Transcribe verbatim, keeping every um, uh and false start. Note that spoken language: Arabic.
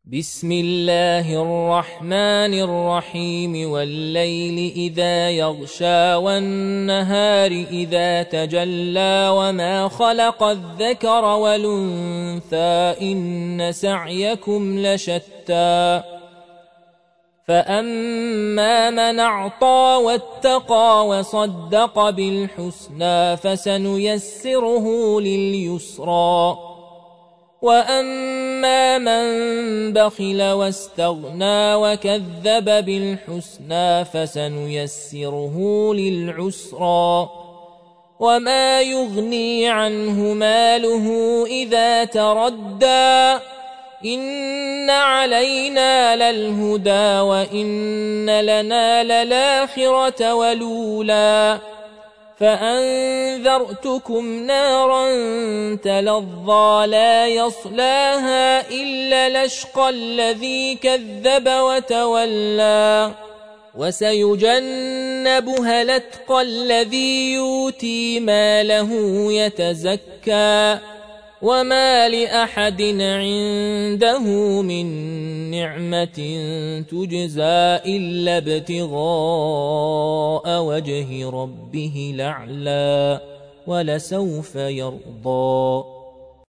بسم الله الرحمن الرحيم والليل إذا يغشى والنهار إذا تجلى وما خلق الذكر والأنثى إن سعيكم لشتى فأما من أعطى واتقى وصدق بالحسنى فسنيسره لليسرى وأما من بخل واستغنى وكذب بالحسنى فسنيسره للعسرى وما يغني عنه ماله إذا تردى إن علينا للهدى وإن لنا للآخرة والأولى فأنذرتكم نارا تلظى لا يصلاها إلا الأشقى الذي كذب وتولى وسيجنبها الأتقى الذي يؤتي ماله يتزكى وما لأحد عنده من نعمة تجزى إلا ابتغاء وجه ربه الأعلى ولسوف يرضى.